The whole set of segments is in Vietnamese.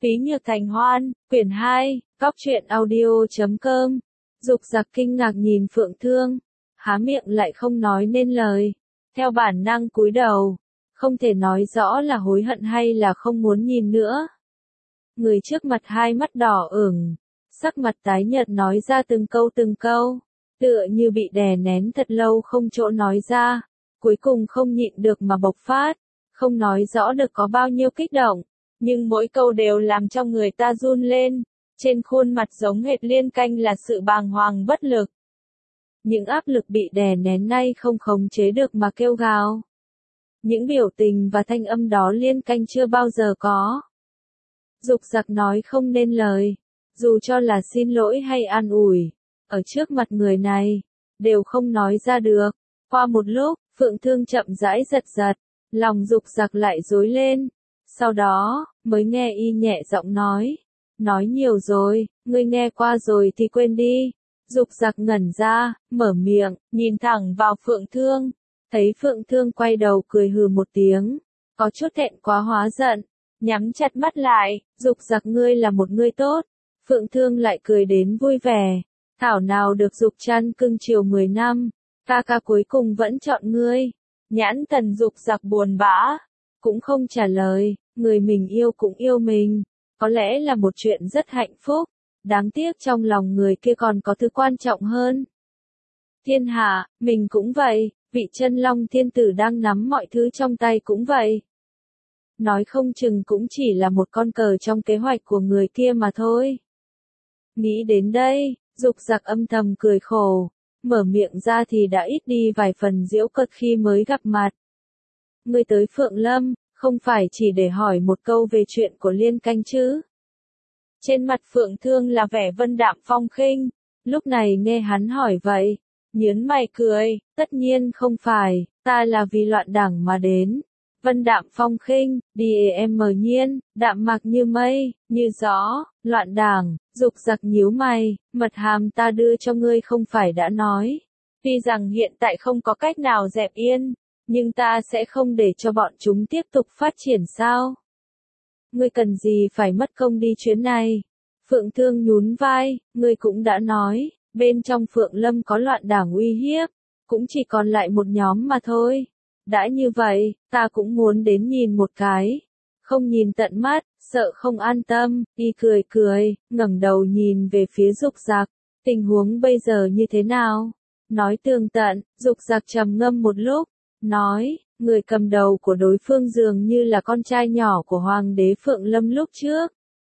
Phí Nhược Thành Hoan, quyển 2, Góc truyện audio.com. Dục Dặc kinh ngạc nhìn Phượng Thương, há miệng lại không nói nên lời, theo bản năng cúi đầu, không thể nói rõ là hối hận hay là không muốn nhìn nữa. Người trước mặt hai mắt đỏ ửng, sắc mặt tái nhợt nói ra từng câu, tựa như bị đè nén thật lâu không chỗ nói ra, cuối cùng không nhịn được mà bộc phát, không nói rõ được có bao nhiêu kích động, nhưng mỗi câu đều làm cho người ta run lên, trên khuôn mặt giống hệt Liên Canh là sự bàng hoàng bất lực. Những áp lực bị đè nén nay không khống chế được mà kêu gào. Những biểu tình và thanh âm đó Liên Canh chưa bao giờ có. Dục Dặc nói không nên lời, dù cho là xin lỗi hay an ủi, ở trước mặt người này, đều không nói ra được. Qua một lúc, Phượng Thương chậm rãi giật giật, lòng Dục Dặc lại rối lên, sau đó, mới nghe y nhẹ giọng nói nhiều rồi, ngươi nghe qua rồi thì quên đi. Dục Dặc ngẩn ra, mở miệng, nhìn thẳng vào Phượng Thương, thấy Phượng Thương quay đầu cười hừ một tiếng, có chút thẹn quá hóa giận, nhắm chặt mắt lại, Dục Dặc ngươi là một người tốt. Phượng Thương lại cười đến vui vẻ, thảo nào được Dục Trăn cưng chiều 10 năm, ca ca cuối cùng vẫn chọn ngươi. Nhãn thần Dục Dặc buồn bã, cũng không trả lời, người mình yêu cũng yêu mình, có lẽ là một chuyện rất hạnh phúc, đáng tiếc trong lòng người kia còn có thứ quan trọng hơn. Thiên hạ, mình cũng vậy, vị Chân Long thiên tử đang nắm mọi thứ trong tay cũng vậy. Nói không chừng cũng chỉ là một con cờ trong kế hoạch của người kia mà thôi. Nghĩ đến đây, Dục Dặc âm thầm cười khổ, mở miệng ra thì đã ít đi vài phần giễu cợt khi mới gặp mặt. Ngươi tới Phượng Lâm, không phải chỉ để hỏi một câu về chuyện của Liên Canh chứ? Trên mặt Phượng Thương là vẻ vân đạm phong khinh, lúc này nghe hắn hỏi vậy, nhướng mày cười, tất nhiên không phải, ta là vì loạn đảng mà đến. Vân đạm phong khinh, nhiên, đạm mạc như mây, như gió, loạn đảng. Dục Dặc nhíu mày, mật hàm ta đưa cho ngươi không phải đã nói. Tuy rằng hiện tại không có cách nào dẹp yên, nhưng ta sẽ không để cho bọn chúng tiếp tục phát triển sao? Ngươi cần gì phải mất công đi chuyến này? Phượng Thương nhún vai, ngươi cũng đã nói, bên trong Phượng Lâm có loạn đảng uy hiếp, cũng chỉ còn lại một nhóm mà thôi. Đã như vậy, ta cũng muốn đến nhìn một cái. Không nhìn tận mắt, sợ không an tâm, y cười, ngẩng đầu nhìn về phía Dục Dặc, tình huống bây giờ như thế nào? Nói tường tận, Dục Dặc trầm ngâm một lúc, nói, người cầm đầu của đối phương dường như là con trai nhỏ của Hoàng đế Phượng Lâm lúc trước.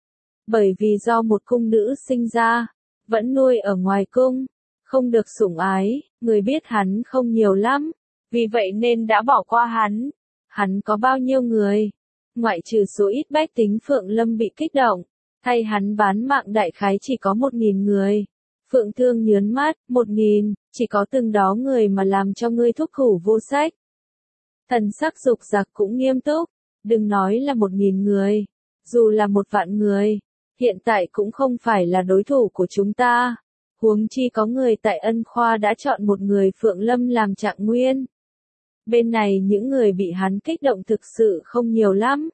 Bởi vì do một cung nữ sinh ra, vẫn nuôi ở ngoài cung, không được sủng ái, người biết hắn không nhiều lắm, vì vậy nên đã bỏ qua hắn. Hắn có bao nhiêu người? Ngoại trừ số ít bách tính Phượng Lâm bị kích động, thay hắn bán mạng đại khái chỉ có 1.000 người. Phượng Thương nhớn mắt, 1.000, chỉ có từng đó người mà làm cho ngươi thúc thủ vô sách. Thần sắc Dục Dặc cũng nghiêm túc, đừng nói là 1.000 người, dù là 1.000.000 người, hiện tại cũng không phải là đối thủ của chúng ta. Huống chi có người tại Ân Khoa đã chọn một người Phượng Lâm làm trạng nguyên. Bên này những người bị hắn kích động thực sự không nhiều lắm.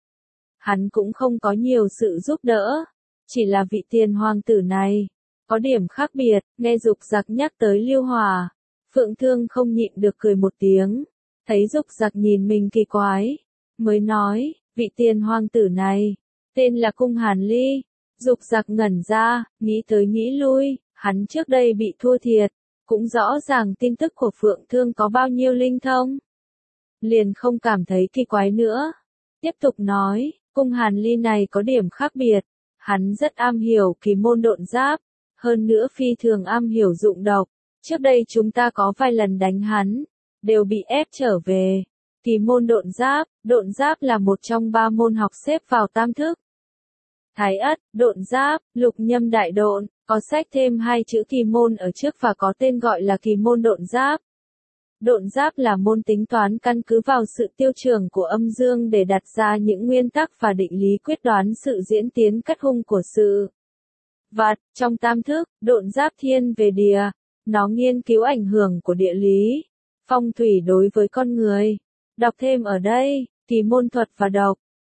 Hắn cũng không có nhiều sự giúp đỡ, chỉ là vị tiền hoàng tử này có điểm khác biệt. Nghe Dục Dặc nhắc tới Liêu Hòa, Phượng Thương không nhịn được cười một tiếng, thấy Dục Dặc nhìn mình kỳ quái, mới nói, vị tiền hoàng tử này tên là Cung Hàn Ly. Dục Dặc ngẩn ra, nghĩ tới nghĩ lui, hắn trước đây bị thua thiệt, cũng rõ ràng tin tức của Phượng Thương có bao nhiêu linh thông, liền không cảm thấy kỳ quái nữa. Tiếp tục nói, Cung Hàn Ly này có điểm khác biệt, hắn rất am hiểu kỳ môn độn giáp, hơn nữa phi thường am hiểu dụng độc. Trước đây chúng ta có vài lần đánh hắn, đều bị ép trở về. Kỳ môn độn giáp là một trong 3 môn học xếp vào tam thức. Thái ất, độn giáp, lục nhâm đại độn, có sách thêm 2 chữ kỳ môn ở trước và có tên gọi là kỳ môn độn giáp. Độn giáp là môn tính toán căn cứ vào sự tiêu trường của âm dương để đặt ra những nguyên tắc và định lý quyết đoán sự diễn tiến cắt hung của sự vật. Trong tam thức, độn giáp thiên về địa, nó nghiên cứu ảnh hưởng của địa lý, phong thủy đối với con người. Đọc thêm ở đây, kỳ môn thuật và độc,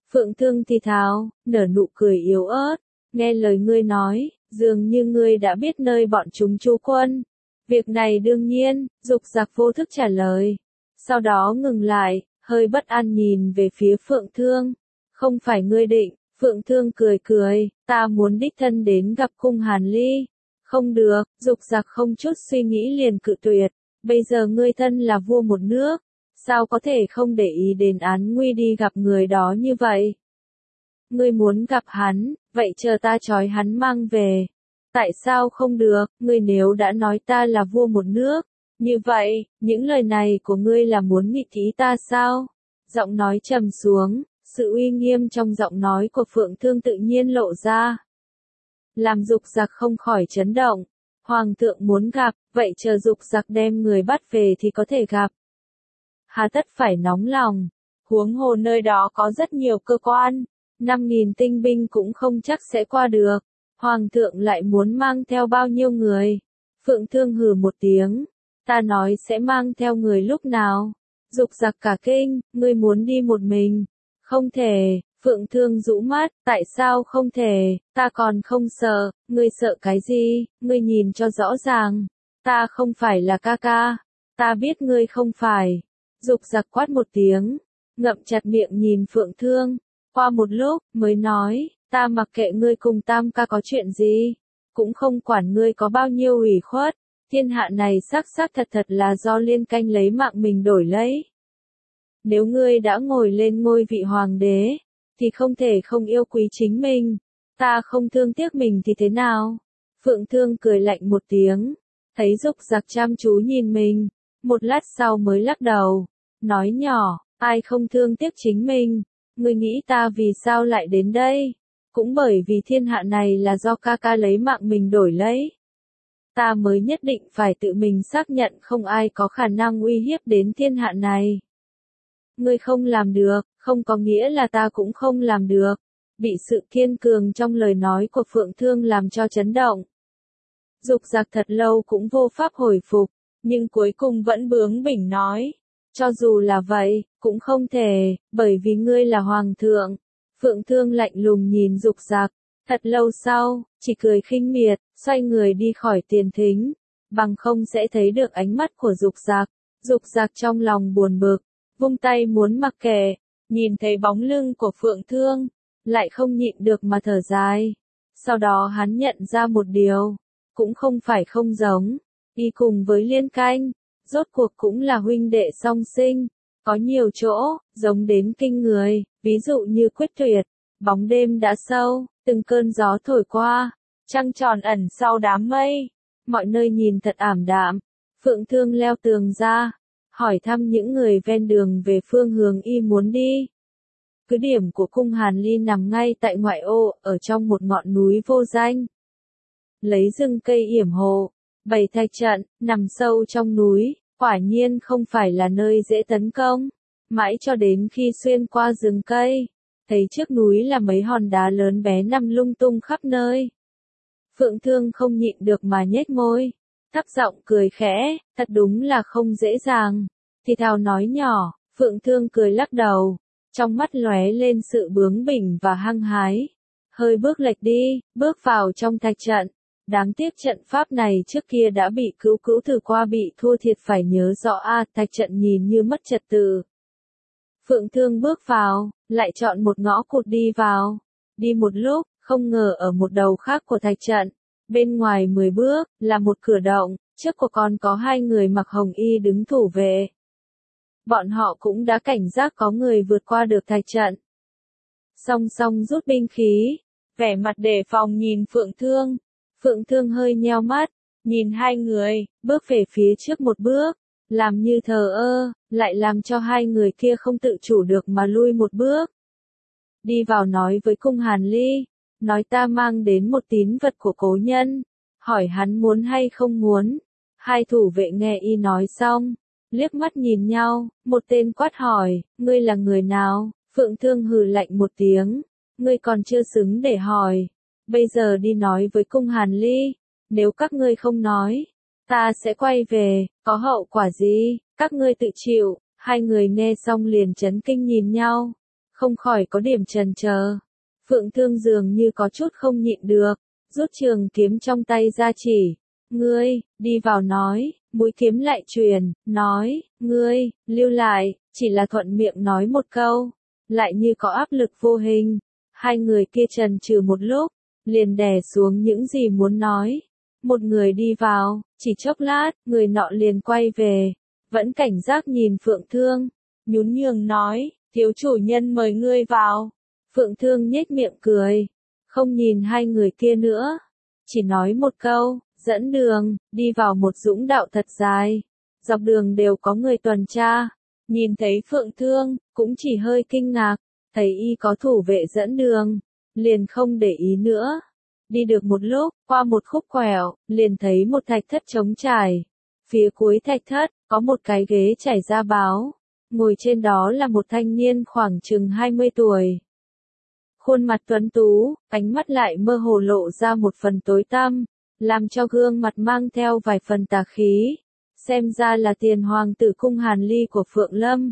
Phượng Thương thì thào, nở nụ cười yếu ớt, nghe lời ngươi nói, dường như ngươi đã biết nơi bọn chúng trú quân. Việc này đương nhiên, Dục Dặc vô thức trả lời. Sau đó ngừng lại, hơi bất an nhìn về phía Phượng Thương. Không phải ngươi định, Phượng Thương cười cười, ta muốn đích thân đến gặp cung Hàn Ly. Không được, Dục Dặc không chút suy nghĩ liền cự tuyệt. Bây giờ ngươi thân là vua một nước, sao có thể không để ý đến án nguy đi gặp người đó như vậy? Ngươi muốn gặp hắn, vậy chờ ta trói hắn mang về. Tại sao không được, ngươi nếu đã nói ta là vua một nước, như vậy, những lời này của ngươi là muốn nghịch ý ta sao? Giọng nói trầm xuống, sự uy nghiêm trong giọng nói của Phượng Thương tự nhiên lộ ra. Làm Dục Dặc không khỏi chấn động. Hoàng thượng muốn gặp, vậy chờ Dục Dặc đem người bắt về thì có thể gặp. Hà tất phải nóng lòng, huống hồ nơi đó có rất nhiều cơ quan, 5.000 tinh binh cũng không chắc sẽ qua được. Hoàng thượng lại muốn mang theo bao nhiêu người? Phượng Thương hừ một tiếng, ta nói sẽ mang theo người lúc nào? Dục Dặc cả kinh, ngươi muốn đi một mình? Không thể. Phượng Thương rũ mắt, tại sao không thể, ta còn không sợ, ngươi sợ cái gì, ngươi nhìn cho rõ ràng, ta không phải là ca ca, ta biết ngươi không phải. Dục Dặc quát một tiếng, ngậm chặt miệng nhìn Phượng Thương, qua một lúc, mới nói, ta mặc kệ ngươi cùng Tam ca có chuyện gì, cũng không quản ngươi có bao nhiêu ủy khuất, thiên hạ này xác xác thật thật là do Liên Canh lấy mạng mình đổi lấy. Nếu ngươi đã ngồi lên ngôi vị hoàng đế, thì không thể không yêu quý chính mình. Ta không thương tiếc mình thì thế nào? Phượng Thương cười lạnh một tiếng, thấy Dục Dặc chăm chú nhìn mình, một lát sau mới lắc đầu, nói nhỏ, ai không thương tiếc chính mình? Ngươi nghĩ ta vì sao lại đến đây? Cũng bởi vì thiên hạ này là do ca ca lấy mạng mình đổi lấy. Ta mới nhất định phải tự mình xác nhận không ai có khả năng uy hiếp đến thiên hạ này. Ngươi không làm được, không có nghĩa là ta cũng không làm được. Bị sự kiên cường trong lời nói của Phượng Thương làm cho chấn động. Dục Dặc thật lâu cũng vô pháp hồi phục, nhưng cuối cùng vẫn bướng bỉnh nói. Cho dù là vậy, cũng không thể, bởi vì ngươi là hoàng thượng. Phượng Thương lạnh lùng nhìn Dục Dặc, thật lâu sau, chỉ cười khinh miệt, xoay người đi khỏi tiền thính, bằng không sẽ thấy được ánh mắt của Dục Dặc. Dục Dặc trong lòng buồn bực, vung tay muốn mặc kệ, nhìn thấy bóng lưng của Phượng Thương, lại không nhịn được mà thở dài. Sau đó hắn nhận ra một điều, cũng không phải không giống, đi cùng với Liên Canh, rốt cuộc cũng là huynh đệ song sinh, có nhiều chỗ, giống đến kinh người, ví dụ như Quyết Tuyệt, bóng đêm đã sâu, từng cơn gió thổi qua, trăng tròn ẩn sau đám mây, mọi nơi nhìn thật ảm đạm. Phượng Thương leo tường ra, hỏi thăm những người ven đường về phương hướng y muốn đi. Cứ điểm của cung Hàn Ly nằm ngay tại ngoại ô, ở trong một ngọn núi vô danh. Lấy rừng cây yểm hộ, bày thạch trận, nằm sâu trong núi, quả nhiên không phải là nơi dễ tấn công. Mãi cho đến khi xuyên qua rừng cây, thấy trước núi là mấy hòn đá lớn bé nằm lung tung khắp nơi. Phượng Thương không nhịn được mà nhếch môi, thấp giọng cười khẽ, thật đúng là không dễ dàng. Thì thào nói nhỏ, Phượng Thương cười lắc đầu, trong mắt lóe lên sự bướng bỉnh và hăng hái. Hơi bước lệch đi, bước vào trong thạch trận. Đáng tiếc trận pháp này trước kia đã bị Cữu Cữu thử qua bị thua thiệt phải nhớ rõ thạch trận nhìn như mất trật tự. Phượng Thương bước vào, lại chọn một ngõ cụt đi vào. Đi một lúc, không ngờ ở một đầu khác của thạch trận, bên ngoài 10 bước, là một cửa động, trước của còn có 2 người mặc hồng y đứng thủ vệ. Bọn họ cũng đã cảnh giác có người vượt qua được thạch trận. Song song rút binh khí, vẻ mặt đề phòng nhìn Phượng Thương. Phượng Thương hơi nheo mắt, nhìn 2 người, bước về phía trước một bước, làm như thờ ơ, lại làm cho 2 người kia không tự chủ được mà lui một bước. Đi vào nói với cung Hàn Ly, nói ta mang đến một tín vật của cố nhân, hỏi hắn muốn hay không muốn. 2 thủ vệ nghe y nói xong, liếc mắt nhìn nhau, một tên quát hỏi, ngươi là người nào? Phượng Thương hừ lạnh một tiếng, ngươi còn chưa xứng để hỏi. Bây giờ đi nói với cung Hàn Ly, nếu các ngươi không nói, ta sẽ quay về, có hậu quả gì, các ngươi tự chịu. 2 người nghe xong liền chấn kinh nhìn nhau, không khỏi có điểm chần chờ. Phượng Thương dường như có chút không nhịn được, rút trường kiếm trong tay ra chỉ. Ngươi, đi vào nói, mũi kiếm lại truyền, nói, ngươi, lưu lại, chỉ là thuận miệng nói một câu, lại như có áp lực vô hình. Hai người kia chần chừ một lúc, liền đè xuống những gì muốn nói. Một người đi vào, chỉ chốc lát, người nọ liền quay về, vẫn cảnh giác nhìn Phượng Thương, nhún nhường nói, thiếu chủ nhân mời ngươi vào. Phượng Thương nhếch miệng cười, không nhìn hai người kia nữa, chỉ nói một câu, dẫn đường, đi vào một dũng đạo thật dài. Dọc đường đều có người tuần tra, nhìn thấy Phượng Thương, cũng chỉ hơi kinh ngạc, thấy y có thủ vệ dẫn đường, liền không để ý nữa. Đi được một lúc, qua một khúc quẹo, liền thấy một thạch thất trống trải. Phía cuối thạch thất, có một cái ghế trải da báo, ngồi trên đó là một thanh niên khoảng chừng 20 tuổi. Khuôn mặt tuấn tú, ánh mắt lại mơ hồ lộ ra một phần tối tăm, làm cho gương mặt mang theo vài phần tà khí. Xem ra là tiền hoàng tử cung Hàn Ly của Phượng Lâm.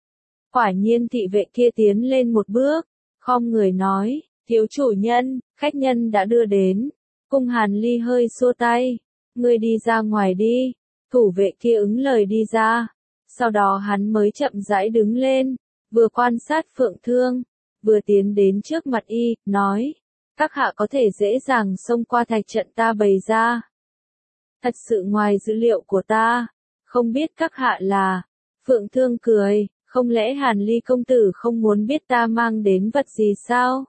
Quả nhiên thị vệ kia tiến lên một bước, khom người nói, thiếu chủ nhân, khách nhân đã đưa đến. Cung Hàn Ly hơi xua tay, ngươi đi ra ngoài đi. Thủ vệ kia ứng lời đi ra, sau đó hắn mới chậm rãi đứng lên, vừa quan sát Phượng Thương, vừa tiến đến trước mặt y, nói, các hạ có thể dễ dàng xông qua thạch trận ta bày ra. Thật sự ngoài dữ liệu của ta, không biết các hạ là. Phượng Thương cười, không lẽ Hàn Ly công tử không muốn biết ta mang đến vật gì sao?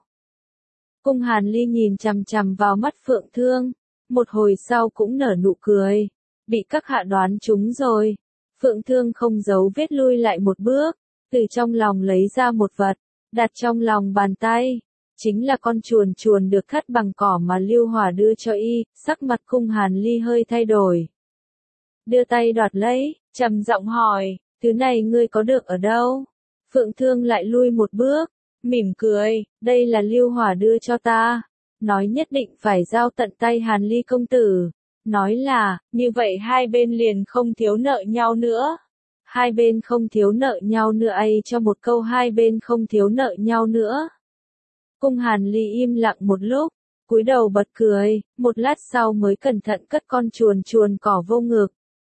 Cung Hàn Ly nhìn chằm chằm vào mắt Phượng Thương, một hồi sau cũng nở nụ cười, bị các hạ đoán trúng rồi. Phượng Thương không giấu vết lui lại một bước, từ trong lòng lấy ra một vật, đặt trong lòng bàn tay. Chính là con chuồn chuồn được cắt bằng cỏ mà Lưu Hỏa đưa cho y, sắc mặt Cung Hàn Ly hơi thay đổi. Đưa tay đoạt lấy, trầm giọng hỏi, thứ này ngươi có được ở đâu? Phượng Thương lại lui một bước, mỉm cười, đây là Lưu Hỏa đưa cho ta, nói nhất định phải giao tận tay Hàn Ly công tử. Nói là, như vậy hai bên liền không thiếu nợ nhau nữa. Hai bên không thiếu nợ nhau nữa ấy cho một câu hai bên không thiếu nợ nhau nữa. Cung Hàn Ly im lặng một lúc, cúi đầu bật cười, một lát sau mới cẩn thận cất con chuồn chuồn cỏ vô ngực.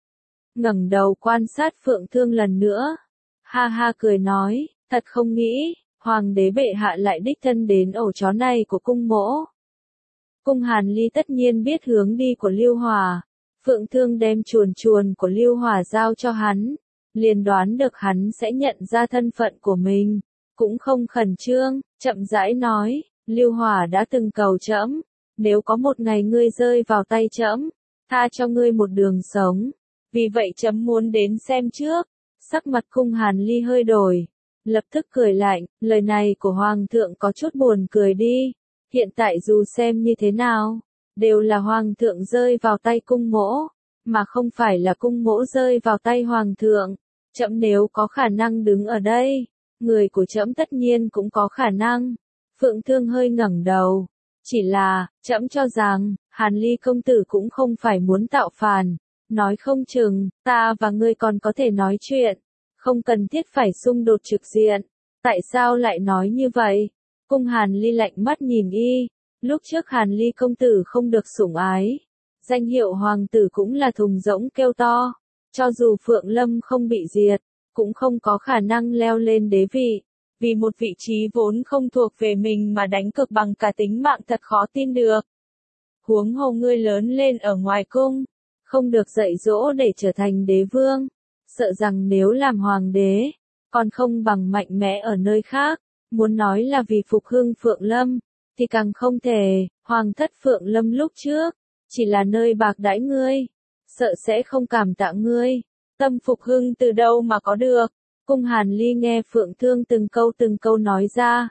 Ngẩng đầu quan sát Phượng Thương lần nữa, ha ha cười nói, thật không nghĩ, hoàng đế bệ hạ lại đích thân đến ổ chó này của cung mỗ. Cung Hàn Ly tất nhiên biết hướng đi của Lưu Hỏa, Phượng Thương đem chuồn chuồn của Lưu Hỏa giao cho hắn, liền đoán được hắn sẽ nhận ra thân phận của mình, cũng không khẩn trương, chậm rãi nói, Lưu Hỏa đã từng cầu trẫm, nếu có một ngày ngươi rơi vào tay trẫm, tha cho ngươi một đường sống, vì vậy trẫm muốn đến xem trước. Sắc mặt Cung Hàn Ly hơi đổi, lập tức cười lạnh, lời này của hoàng thượng có chút buồn cười đi. Hiện tại dù xem như thế nào, đều là hoàng thượng rơi vào tay cung mỗ, mà không phải là cung mỗ rơi vào tay hoàng thượng. Trẫm nếu có khả năng đứng ở đây, người của trẫm tất nhiên cũng có khả năng. Phượng Thương hơi ngẩng đầu, chỉ là, trẫm cho rằng, Hàn Ly công tử cũng không phải muốn tạo phản, nói không chừng, ta và ngươi còn có thể nói chuyện, không cần thiết phải xung đột trực diện. Tại sao lại nói như vậy? Cung Hàn Ly lạnh mắt nhìn y, lúc trước Hàn Ly công tử không được sủng ái, danh hiệu hoàng tử cũng là thùng rỗng kêu to, cho dù Phượng Lâm không bị diệt, cũng không có khả năng leo lên đế vị, vì một vị trí vốn không thuộc về mình mà đánh cược bằng cả tính mạng thật khó tin được. Huống hồ ngươi lớn lên ở ngoài cung, không được dạy dỗ để trở thành đế vương, sợ rằng nếu làm hoàng đế, còn không bằng mạnh mẽ ở nơi khác. Muốn nói là vì phục hưng Phượng Lâm, thì càng không thể, hoàng thất Phượng Lâm lúc trước, chỉ là nơi bạc đãi ngươi, sợ sẽ không cảm tạ ngươi, tâm phục hưng từ đâu mà có được. Cung Hàn Ly nghe Phượng Thương từng câu nói ra,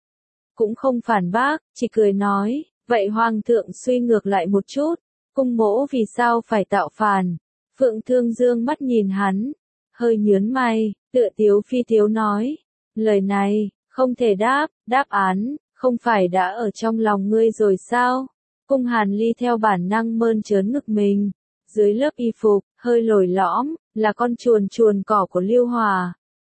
cũng không phản bác, chỉ cười nói, vậy hoàng thượng suy ngược lại một chút, cung mỗ vì sao phải tạo phản? Phượng Thương dương mắt nhìn hắn, hơi nhướng mày, tựa tiếu phi tiếu nói, lời này, không thể đáp án, không phải đã ở trong lòng ngươi rồi sao? Cung Hàn Ly theo bản năng mơn trớn ngực mình, dưới lớp y phục, hơi lồi lõm, là con chuồn chuồn cỏ của Lưu Hỏa.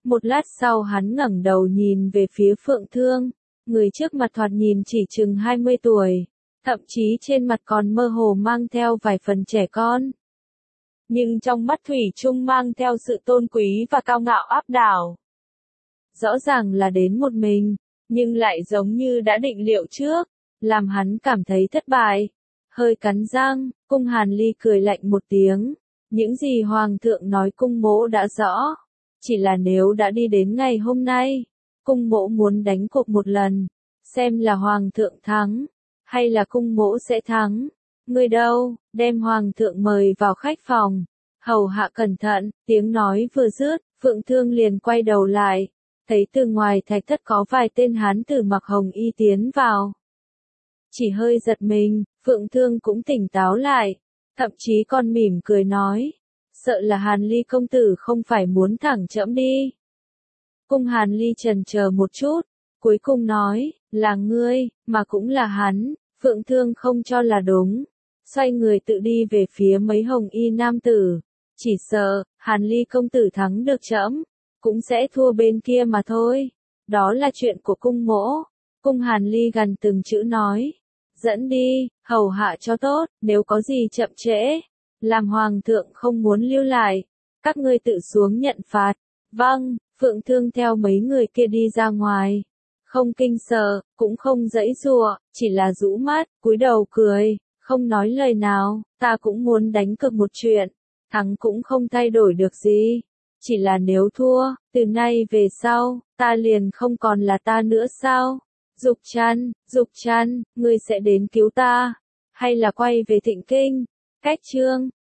Một lát sau hắn ngẩng đầu nhìn về phía Phượng Thương, người trước mặt thoạt nhìn chỉ chừng 20 tuổi, thậm chí trên mặt còn mơ hồ mang theo vài phần trẻ con. Nhưng trong mắt thủy chung mang theo sự tôn quý và cao ngạo áp đảo. Rõ ràng là đến một mình, nhưng lại giống như đã định liệu trước, làm hắn cảm thấy thất bại. Hơi cắn răng, Cung Hàn Ly cười lạnh một tiếng, những gì Hoàng thượng nói cung mỗ đã rõ. Chỉ là nếu đã đi đến ngày hôm nay, cung mỗ muốn đánh cuộc một lần, xem là Hoàng thượng thắng, hay là cung mỗ sẽ thắng. Người đâu, đem Hoàng thượng mời vào khách phòng. Hầu hạ cẩn thận, tiếng nói vừa dứt, Phượng Thương liền quay đầu lại, thấy từ ngoài thạch thất có vài tên hán tử mặc hồng y tiến vào. Chỉ hơi giật mình, Phượng Thương cũng tỉnh táo lại, thậm chí còn mỉm cười nói, sợ là Hàn Ly công tử không phải muốn thẳng trẫm đi. Cung Hàn Ly chần chờ một chút, cuối cùng nói, là ngươi, mà cũng là hắn. Phượng Thương không cho là đúng, xoay người tự đi về phía mấy hồng y nam tử, chỉ sợ, Hàn Ly công tử thắng được trẫm, cũng sẽ thua bên kia mà thôi. Đó là chuyện của cung mỗ. Cung Hàn Ly gần từng chữ nói, dẫn đi, hầu hạ cho tốt, nếu có gì chậm trễ, làm Hoàng thượng không muốn lưu lại, các ngươi tự xuống nhận phạt. Vâng, Phượng Thương theo mấy người kia đi ra ngoài. Không kinh sợ, cũng không giãy giụa, chỉ là rũ mắt, cúi đầu cười, không nói lời nào. Ta cũng muốn đánh cược một chuyện, thắng cũng không thay đổi được gì. Chỉ là nếu thua, từ nay về sau, ta liền không còn là ta nữa sao? Dục Trăn, ngươi sẽ đến cứu ta, hay là quay về Thịnh Kinh? Cách chương